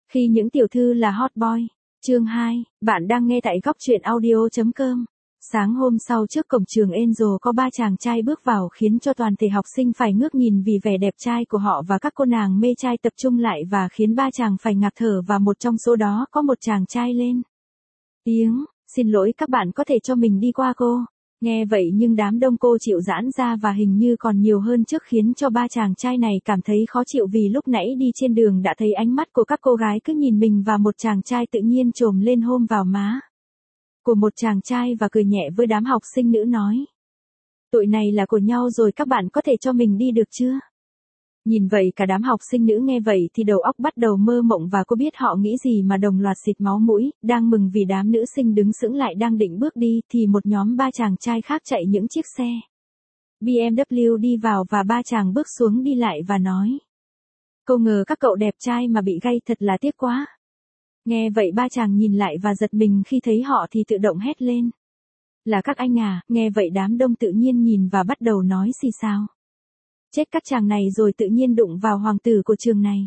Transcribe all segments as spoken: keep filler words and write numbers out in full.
Khi những tiểu thư là hot boy. Chương hai, bạn đang nghe tại góc truyện audio chấm com. Sáng hôm sau trước cổng trường Angel có ba chàng trai bước vào khiến cho toàn thể học sinh phải ngước nhìn vì vẻ đẹp trai của họ và các cô nàng mê trai tập trung lại và khiến ba chàng phải ngạt thở và một trong số đó có một chàng trai lên tiếng, xin lỗi các bạn có thể cho mình đi qua cô. Nghe vậy nhưng đám đông cô chịu giãn ra và hình như còn nhiều hơn trước khiến cho ba chàng trai này cảm thấy khó chịu vì lúc nãy đi trên đường đã thấy ánh mắt của các cô gái cứ nhìn mình và một chàng trai tự nhiên chồm lên hôn vào má của một chàng trai và cười nhẹ với đám học sinh nữ nói. Tụi này là của nhau rồi các bạn có thể cho mình đi được chưa? Nhìn vậy cả đám học sinh nữ nghe vậy thì đầu óc bắt đầu mơ mộng và cô biết họ nghĩ gì mà đồng loạt xịt máu mũi, đang mừng vì đám nữ sinh đứng sững lại đang định bước đi thì một nhóm ba chàng trai khác chạy những chiếc xe bê em vê đi vào và ba chàng bước xuống đi lại và nói. Cô ngờ các cậu đẹp trai mà bị gay thật là tiếc quá. Nghe vậy ba chàng nhìn lại và giật mình khi thấy họ thì tự động hét lên. Là các anh à, nghe vậy đám đông tự nhiên nhìn và bắt đầu nói xì xào. Chết các chàng này rồi tự nhiên đụng vào hoàng tử của trường này.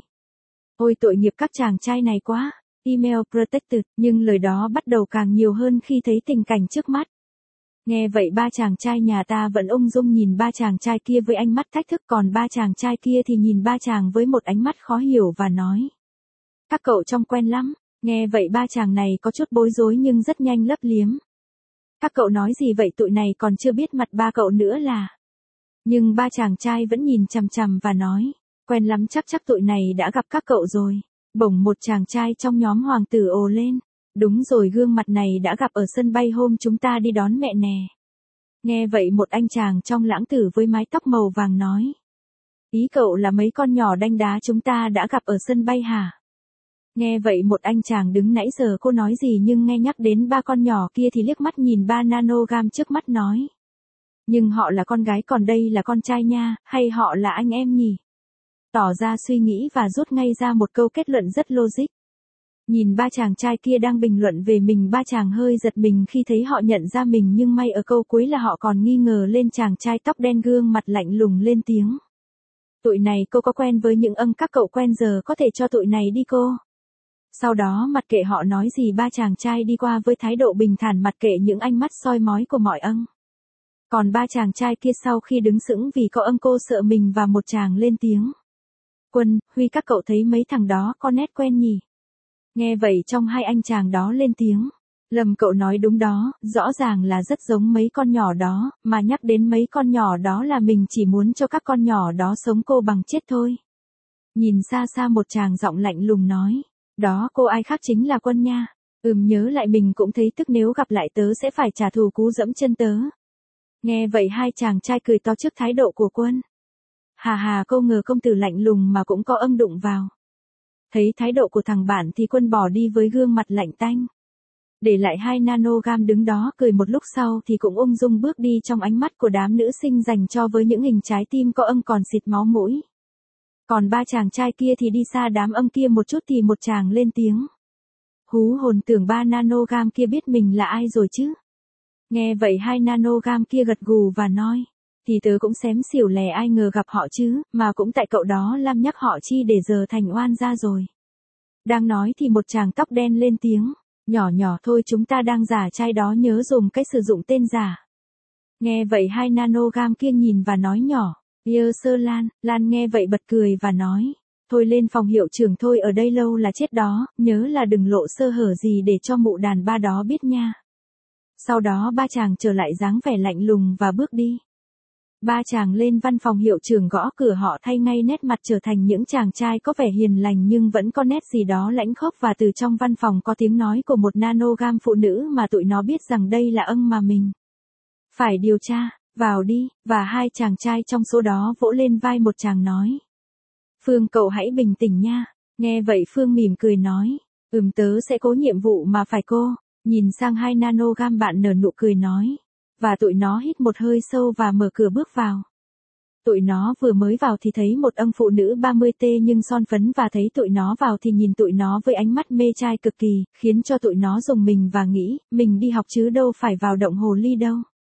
Ôi tội nghiệp các chàng trai này quá, email protected, nhưng lời đó bắt đầu càng nhiều hơn khi thấy tình cảnh trước mắt. Nghe vậy ba chàng trai nhà ta vẫn ung dung nhìn ba chàng trai kia với ánh mắt thách thức còn ba chàng trai kia thì nhìn ba chàng với một ánh mắt khó hiểu và nói. Các cậu trông quen lắm, nghe vậy ba chàng này có chút bối rối nhưng rất nhanh lấp liếm. Các cậu nói gì vậy tụi này còn chưa biết mặt ba cậu nữa là. Nhưng ba chàng trai vẫn nhìn chằm chằm và nói, quen lắm chắc chắc tụi này đã gặp các cậu rồi. Bỗng một chàng trai trong nhóm hoàng tử ồ lên. Đúng rồi gương mặt này đã gặp ở sân bay hôm chúng ta đi đón mẹ nè. Nghe vậy một anh chàng trong lãng tử với mái tóc màu vàng nói. Ý cậu là mấy con nhỏ đanh đá chúng ta đã gặp ở sân bay hả? Nghe vậy một anh chàng đứng nãy giờ cô nói gì nhưng nghe nhắc đến ba con nhỏ kia thì liếc mắt nhìn ba nanogam trước mắt nói. Nhưng họ là con gái còn đây là con trai nha, hay họ là anh em nhỉ? Tỏ ra suy nghĩ và rút ngay ra một câu kết luận rất logic. Nhìn ba chàng trai kia đang bình luận về mình ba chàng hơi giật mình khi thấy họ nhận ra mình nhưng may ở câu cuối là họ còn nghi ngờ lên chàng trai tóc đen gương mặt lạnh lùng lên tiếng. Tụi này cô có quen với những âng các cậu quen giờ có thể cho tụi này đi cô. Sau đó mặc kệ họ nói gì ba chàng trai đi qua với thái độ bình thản mặc kệ những ánh mắt soi mói của mọi âng. Còn ba chàng trai kia sau khi đứng sững vì có âng cô sợ mình và một chàng lên tiếng. Quân, Huy các cậu thấy mấy thằng đó có nét quen nhỉ? Nghe vậy trong hai anh chàng đó lên tiếng. Lâm cậu nói đúng đó, rõ ràng là rất giống mấy con nhỏ đó, mà nhắc đến mấy con nhỏ đó là mình chỉ muốn cho các con nhỏ đó sống cô bằng chết thôi. Nhìn xa xa một chàng giọng lạnh lùng nói. Đó cô ai khác chính là Quân nha. Ừm nhớ lại mình cũng thấy tức nếu gặp lại tớ sẽ phải trả thù cú dẫm chân tớ. Nghe vậy hai chàng trai cười to trước thái độ của Quân. Hà hà câu ngờ công tử lạnh lùng mà cũng có âng đụng vào. Thấy thái độ của thằng bạn thì Quân bỏ đi với gương mặt lạnh tanh. Để lại hai nanogam đứng đó cười một lúc sau thì cũng ung dung bước đi trong ánh mắt của đám nữ sinh dành cho với những hình trái tim có âng còn xịt máu mũi. Còn ba chàng trai kia thì đi xa đám âng kia một chút thì một chàng lên tiếng. Hú hồn tưởng ba nanogam kia biết mình là ai rồi chứ. Nghe vậy hai nanogam kia gật gù và nói. Thì tớ cũng xém xỉu lè ai ngờ gặp họ chứ, mà cũng tại cậu đó lam nhắc họ chi để giờ thành oan ra rồi. Đang nói thì một chàng tóc đen lên tiếng. Nhỏ nhỏ thôi chúng ta đang giả trai đó nhớ dùng cách sử dụng tên giả. Nghe vậy hai nanogam kia nhìn và nói nhỏ. Dear Sơ Lan, Lan nghe vậy bật cười và nói. Thôi lên phòng hiệu trưởng thôi ở đây lâu là chết đó, nhớ là đừng lộ sơ hở gì để cho mụ đàn ba đó biết nha. Sau đó ba chàng trở lại dáng vẻ lạnh lùng và bước đi. Ba chàng lên văn phòng hiệu trưởng gõ cửa họ thay ngay nét mặt trở thành những chàng trai có vẻ hiền lành nhưng vẫn có nét gì đó lãnh khốc và từ trong văn phòng có tiếng nói của một nanogam phụ nữ mà tụi nó biết rằng đây là âng mà mình phải điều tra, vào đi, và hai chàng trai trong số đó vỗ lên vai một chàng nói. Phương cậu hãy bình tĩnh nha, nghe vậy Phương mỉm cười nói, ừm tớ sẽ cố nhiệm vụ mà phải cô, nhìn sang hai nanogam bạn nở nụ cười nói. Và tụi nó hít một hơi sâu và mở cửa bước vào. Tụi nó vừa mới vào thì thấy một âng phụ nữ ba mươi tê nhưng son phấn và thấy tụi nó vào thì nhìn tụi nó với ánh mắt mê trai cực kỳ, khiến cho tụi nó rùng mình và nghĩ, mình đi học chứ đâu phải vào động hồ ly đâu.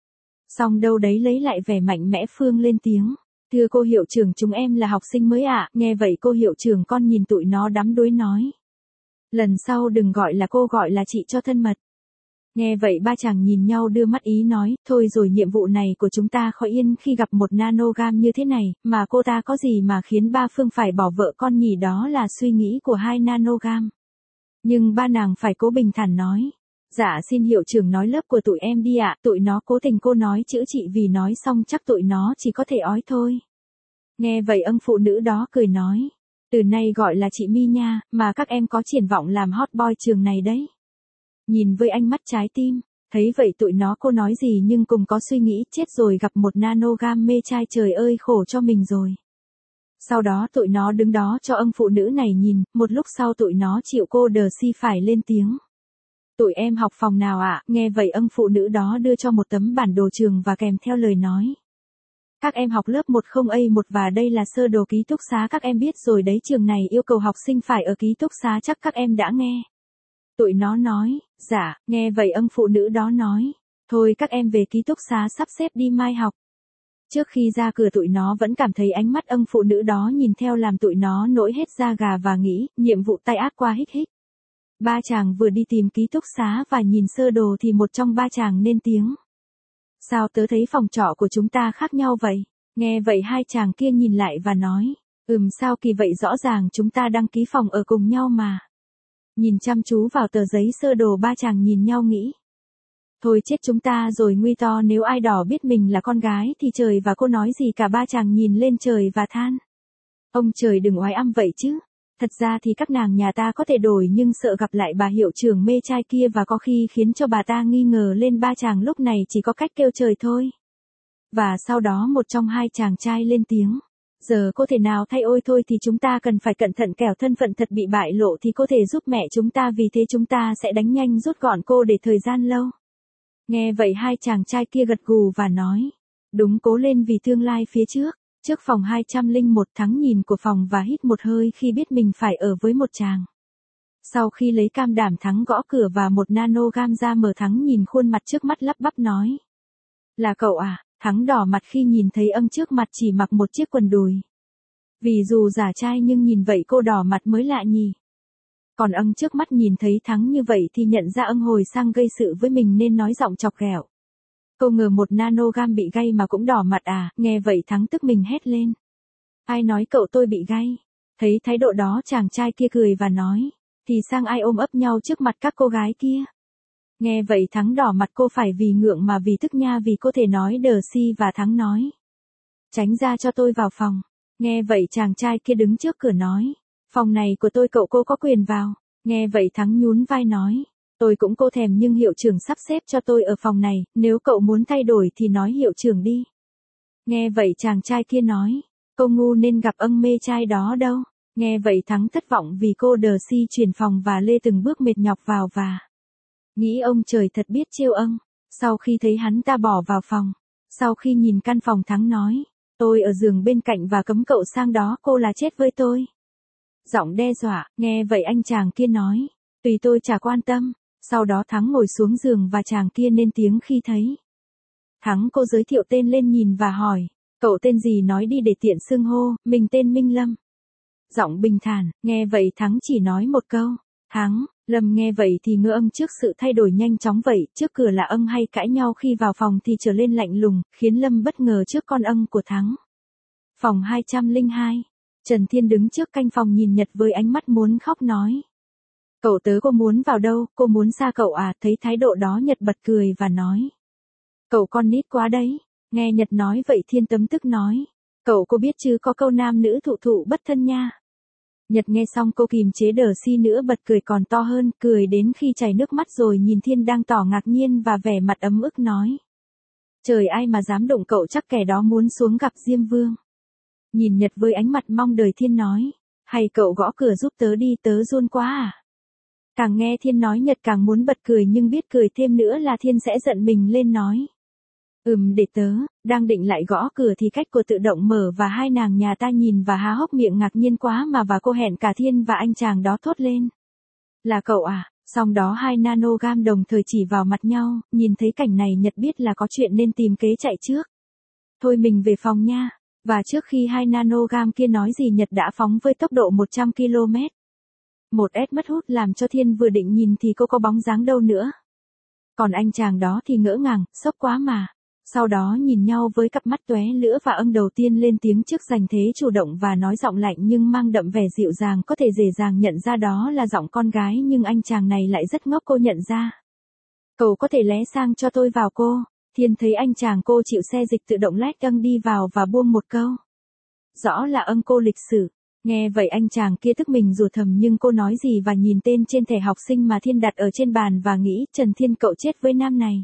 Xong đâu đấy lấy lại vẻ mạnh mẽ Phương lên tiếng. Thưa cô hiệu trưởng chúng em là học sinh mới ạ, nghe vậy cô hiệu trưởng con nhìn tụi nó đắm đuối nói. Lần sau đừng gọi là cô gọi là chị cho thân mật. Nghe vậy ba chàng nhìn nhau đưa mắt ý nói, thôi rồi nhiệm vụ này của chúng ta khỏi yên khi gặp một nanogam như thế này, mà cô ta có gì mà khiến ba Phương phải bỏ vợ con nhỉ, đó là suy nghĩ của hai nanogam. Nhưng ba nàng phải cố bình thản nói. Dạ xin hiệu trưởng nói lớp của tụi em đi ạ, tụi nó cố tình cô nói chữ chị vì nói xong chắc tụi nó chỉ có thể ói thôi. Nghe vậy ông phụ nữ đó cười nói. Từ nay gọi là chị My nha, mà các em có triển vọng làm hot boy trường này đấy. Nhìn với ánh mắt trái tim, thấy vậy tụi nó cô nói gì nhưng cùng có suy nghĩ chết rồi gặp một nanogam mê trai trời ơi khổ cho mình rồi. Sau đó tụi nó đứng đó cho ông phụ nữ này nhìn, một lúc sau tụi nó chịu cô đờ si phải lên tiếng. Tụi em học phòng nào ạ? Nghe vậy ông phụ nữ đó đưa cho một tấm bản đồ trường và kèm theo lời nói. Các em học lớp một không A một và đây là sơ đồ ký túc xá các em biết rồi đấy, trường này yêu cầu học sinh phải ở ký túc xá chắc các em đã nghe. Tụi nó nói, dạ, nghe vậy ông phụ nữ đó nói, thôi các em về ký túc xá sắp xếp đi mai học. Trước khi ra cửa tụi nó vẫn cảm thấy ánh mắt ông phụ nữ đó nhìn theo làm tụi nó nổi hết da gà và nghĩ, nhiệm vụ tay ác qua hích hích. Ba chàng vừa đi tìm ký túc xá và nhìn sơ đồ thì một trong ba chàng lên tiếng. Sao tớ thấy phòng trọ của chúng ta khác nhau vậy? Nghe vậy hai chàng kia nhìn lại và nói, ừm sao kỳ vậy, rõ ràng chúng ta đăng ký phòng ở cùng nhau mà. Nhìn chăm chú vào tờ giấy sơ đồ ba chàng nhìn nhau nghĩ. Thôi chết chúng ta rồi nguy to, nếu ai đỏ biết mình là con gái thì trời và cô nói gì cả. Ba chàng nhìn lên trời và than. Ông trời đừng oái âm vậy chứ. Thật ra thì các nàng nhà ta có thể đổi nhưng sợ gặp lại bà hiệu trưởng mê trai kia và có khi khiến cho bà ta nghi ngờ lên. Ba chàng lúc này chỉ có cách kêu trời thôi. Và sau đó một trong hai chàng trai lên tiếng. Giờ cô thể nào thay, ôi thôi thì chúng ta cần phải cẩn thận kẻo thân phận thật bị bại lộ thì cô thể giúp mẹ chúng ta, vì thế chúng ta sẽ đánh nhanh rút gọn cô để thời gian lâu. Nghe vậy hai chàng trai kia gật gù và nói. Đúng, cố lên vì tương lai phía trước. Trước phòng hai trăm lẻ một Thắng nhìn của phòng và hít một hơi khi biết mình phải ở với một chàng. Sau khi lấy cam đảm Thắng gõ cửa và một nanogam ra mở. Thắng nhìn khuôn mặt trước mắt lắp bắp nói. Là cậu à? Thắng đỏ mặt khi nhìn thấy ông trước mặt chỉ mặc một chiếc quần đùi. Vì dù giả trai nhưng nhìn vậy cô đỏ mặt mới lạ nhỉ. Còn ông trước mắt nhìn thấy Thắng như vậy thì nhận ra ông hồi sang gây sự với mình nên nói giọng chọc ghẹo. Cô ngờ một nanogam bị gay mà cũng đỏ mặt à? Nghe vậy Thắng tức mình hét lên. Ai nói cậu tôi bị gay? Thấy thái độ đó chàng trai kia cười và nói. Thì sang ai ôm ấp nhau trước mặt các cô gái kia? Nghe vậy Thắng đỏ mặt, cô phải vì ngượng mà vì tức nha, vì cô thể nói đờ si. Và Thắng nói. Tránh ra cho tôi vào phòng. Nghe vậy chàng trai kia đứng trước cửa nói. Phòng này của tôi, cậu cô có quyền vào. Nghe vậy Thắng nhún vai nói. Tôi cũng cô thèm nhưng hiệu trưởng sắp xếp cho tôi ở phòng này, nếu cậu muốn thay đổi thì nói hiệu trưởng đi. Nghe vậy chàng trai kia nói. Cô ngu nên gặp ông mê trai đó đâu. Nghe vậy Thắng thất vọng vì cô đờ si chuyển phòng và lê từng bước mệt nhọc vào và nghĩ ông trời thật biết trêu ông. Sau khi thấy hắn ta bỏ vào phòng, sau khi nhìn căn phòng Thắng nói. Tôi ở giường bên cạnh và cấm cậu sang đó, cô là chết với tôi. Giọng đe dọa. Nghe vậy anh chàng kia nói. Tùy tôi chả quan tâm. Sau đó Thắng ngồi xuống giường và chàng kia lên tiếng khi thấy Thắng. Cô giới thiệu tên lên nhìn và hỏi. Cậu tên gì nói đi để tiện xưng hô. Mình tên Minh Lâm. Giọng bình thản. Nghe vậy Thắng chỉ nói một câu. Thắng. Lâm nghe vậy thì ngỡ ông trước sự thay đổi nhanh chóng vậy. Trước cửa là ông hay cãi nhau, khi vào phòng thì trở lên lạnh lùng, khiến Lâm bất ngờ trước con ông của Thắng. Phòng hai trăm lẻ hai. Trần Thiên đứng trước canh phòng nhìn Nhật với ánh mắt muốn khóc nói. Cậu tớ cô muốn vào đâu, cô muốn xa cậu à? Thấy thái độ đó Nhật bật cười và nói. Cậu con nít quá đấy. Nghe Nhật nói vậy Thiên tấm tức nói. Cậu cô biết chứ, có câu nam nữ thụ thụ bất thân nha. Nhật nghe xong cô kìm chế đờ si nữa bật cười còn to hơn, cười đến khi chảy nước mắt rồi nhìn Thiên đang tỏ ngạc nhiên và vẻ mặt ấm ức nói. Trời, ai mà dám đụng cậu, chắc kẻ đó muốn xuống gặp Diêm Vương. Nhìn Nhật với ánh mặt mong đời Thiên nói. Hay cậu gõ cửa giúp tớ đi, tớ run quá à? Càng nghe Thiên nói Nhật càng muốn bật cười nhưng biết cười thêm nữa là Thiên sẽ giận mình lên nói. Ừm để tớ. Đang định lại gõ cửa thì cách của tự động mở và hai nàng nhà ta nhìn và há hốc miệng ngạc nhiên quá mà và cô hẹn cả Thiên và anh chàng đó thốt lên. Là cậu à? Xong đó hai nanogam đồng thời chỉ vào mặt nhau, nhìn thấy cảnh này Nhật biết là có chuyện nên tìm kế chạy trước. Thôi mình về phòng nha. Và trước khi hai nanogam kia nói gì Nhật đã phóng với tốc độ một trăm ki lô mét. Một ét mất hút làm cho Thiên vừa định nhìn thì cô có bóng dáng đâu nữa. Còn anh chàng đó thì ngỡ ngàng, sốc quá mà. Sau đó nhìn nhau với cặp mắt tóe lửa và Ân đầu tiên lên tiếng trước giành thế chủ động và nói giọng lạnh nhưng mang đậm vẻ dịu dàng, có thể dễ dàng nhận ra đó là giọng con gái nhưng anh chàng này lại rất ngốc, cô nhận ra. Cậu có thể lé sang cho tôi vào cô. Thiên thấy anh chàng cô chịu xe dịch tự động lét Ân đi vào và buông một câu. Rõ là Ân cô lịch sử. Nghe vậy anh chàng kia tức mình rủa thầm nhưng cô nói gì và nhìn tên trên thẻ học sinh mà Thiên đặt ở trên bàn và nghĩ Trần Thiên cậu chết với nam này.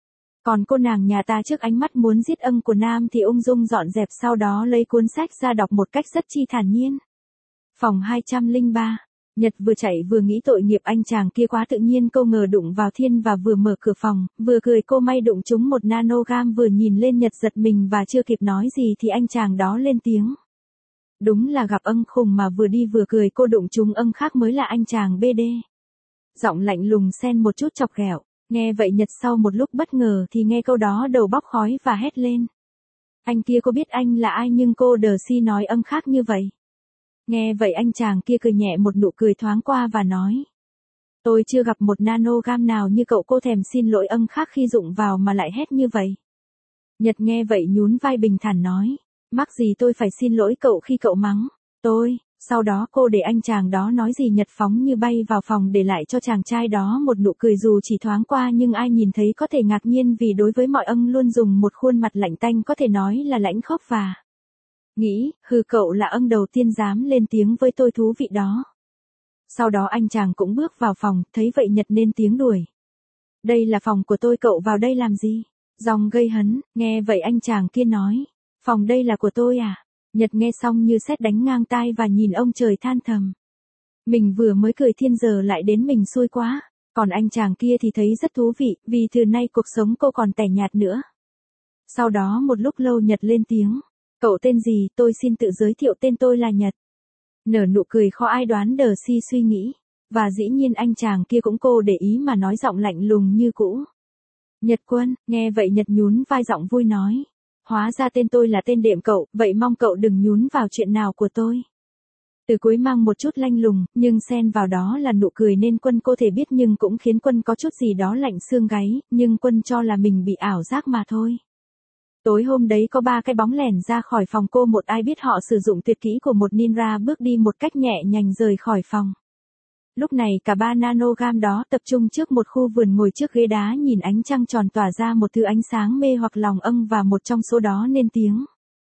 Còn cô nàng nhà ta trước ánh mắt muốn giết Ân của nam thì ung dung dọn dẹp, sau đó lấy cuốn sách ra đọc một cách rất chi thản nhiên. Phòng hai trăm lẻ ba. Nhật vừa chạy vừa nghĩ tội nghiệp anh chàng kia quá tự nhiên, cô ngờ đụng vào Thiên và vừa mở cửa phòng, vừa cười cô may đụng trúng một nanogam. Vừa nhìn lên Nhật giật mình và chưa kịp nói gì thì anh chàng đó lên tiếng. Đúng là gặp Ân khùng mà, vừa đi vừa cười, cô đụng trúng Ân khác mới là anh chàng bê đê. Giọng lạnh lùng xen một chút chọc ghẹo. Nghe vậy Nhật sau một lúc bất ngờ thì nghe câu đó đầu bốc khói và hét lên. Anh kia cô biết anh là ai nhưng cô đờ si nói Ân khác như vậy. Nghe vậy anh chàng kia cười nhẹ một nụ cười thoáng qua và nói. Tôi chưa gặp một nanogam nào như cậu, cô thèm xin lỗi Ân khác khi dụng vào mà lại hét như vậy. Nhật nghe vậy nhún vai bình thản nói. Mắc gì tôi phải xin lỗi cậu khi cậu mắng tôi. Sau đó cô để anh chàng đó nói gì Nhật phóng như bay vào phòng để lại cho chàng trai đó một nụ cười dù chỉ thoáng qua nhưng ai nhìn thấy có thể ngạc nhiên, vì đối với mọi Ân luôn dùng một khuôn mặt lạnh tanh, có thể nói là lãnh khốc và nghĩ, hừ cậu là Ân đầu tiên dám lên tiếng với tôi, thú vị đó. Sau đó anh chàng cũng bước vào phòng, thấy vậy Nhật nên tiếng đuổi. Đây là phòng của tôi, cậu vào đây làm gì? Giọng gây hấn. Nghe vậy anh chàng kia nói. Phòng đây là của tôi à? Nhật nghe xong như sét đánh ngang tai và nhìn ông trời than thầm. Mình vừa mới cười Thiên giờ lại đến mình xui quá. Còn anh chàng kia thì thấy rất thú vị, vì từ nay cuộc sống cô còn tẻ nhạt nữa. Sau đó một lúc lâu Nhật lên tiếng. Cậu tên gì? Tôi xin tự giới thiệu, tên tôi là Nhật. Nở nụ cười khó ai đoán đờ si suy nghĩ. Và dĩ nhiên anh chàng kia cũng cô để ý mà nói giọng lạnh lùng như cũ. Nhật Quân. Nghe vậy Nhật nhún vai giọng vui nói. Hóa ra tên tôi là tên đệm cậu, vậy mong cậu đừng nhún vào chuyện nào của tôi. Từ cuối mang một chút lanh lùng, nhưng xen vào đó là nụ cười nên Quân cô thể biết nhưng cũng khiến Quân có chút gì đó lạnh xương gáy, nhưng Quân cho là mình bị ảo giác mà thôi. Tối hôm đấy có ba cái bóng lẻn ra khỏi phòng cô, một ai biết họ sử dụng tuyệt kỹ của một ninja bước đi một cách nhẹ nhàng rời khỏi phòng. Lúc này cả ba nanogam đó tập trung trước một khu vườn ngồi trước ghế đá nhìn ánh trăng tròn tỏa ra một thứ ánh sáng mê hoặc lòng Ân, và một trong số đó nên tiếng.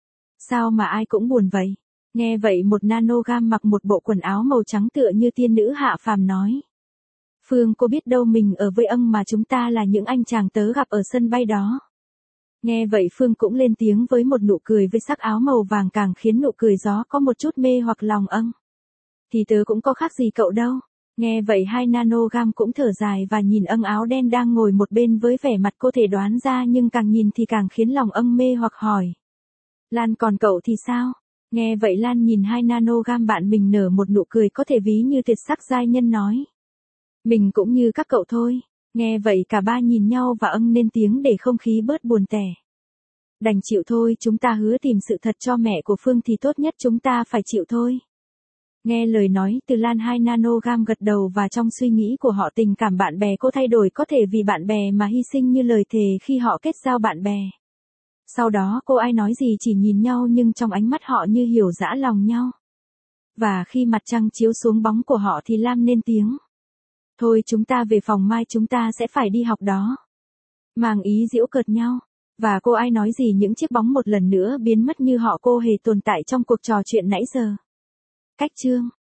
Sao mà ai cũng buồn vậy? Nghe vậy một nanogam mặc một bộ quần áo màu trắng tựa như tiên nữ hạ phàm nói. Phương cô biết đâu mình ở với Ân mà chúng ta là những anh chàng tớ gặp ở sân bay đó. Nghe vậy Phương cũng lên tiếng với một nụ cười với sắc áo màu vàng càng khiến nụ cười gió có một chút mê hoặc lòng Ân. Thì tớ cũng có khác gì cậu đâu. Nghe vậy hai nanogam cũng thở dài và nhìn Ân áo đen đang ngồi một bên với vẻ mặt cô thể đoán ra nhưng càng nhìn thì càng khiến lòng Ân mê hoặc hỏi. Lan còn cậu thì sao? Nghe vậy Lan nhìn hai nanogam bạn mình nở một nụ cười có thể ví như tuyệt sắc giai nhân nói. Mình cũng như các cậu thôi. Nghe vậy cả ba nhìn nhau và Ân lên tiếng để không khí bớt buồn tẻ. Đành chịu thôi, chúng ta hứa tìm sự thật cho mẹ của Phương thì tốt nhất chúng ta phải chịu thôi. Nghe lời nói từ Lan, hai nanogam gật đầu và trong suy nghĩ của họ tình cảm bạn bè cô thay đổi, có thể vì bạn bè mà hy sinh như lời thề khi họ kết giao bạn bè. Sau đó cô ai nói gì chỉ nhìn nhau nhưng trong ánh mắt họ như hiểu dã lòng nhau. Và khi mặt trăng chiếu xuống bóng của họ thì Lam lên tiếng. Thôi chúng ta về phòng, mai chúng ta sẽ phải đi học đó. Mang ý giễu cợt nhau. Và cô ai nói gì những chiếc bóng một lần nữa biến mất như họ cô hề tồn tại trong cuộc trò chuyện nãy giờ. Cách chương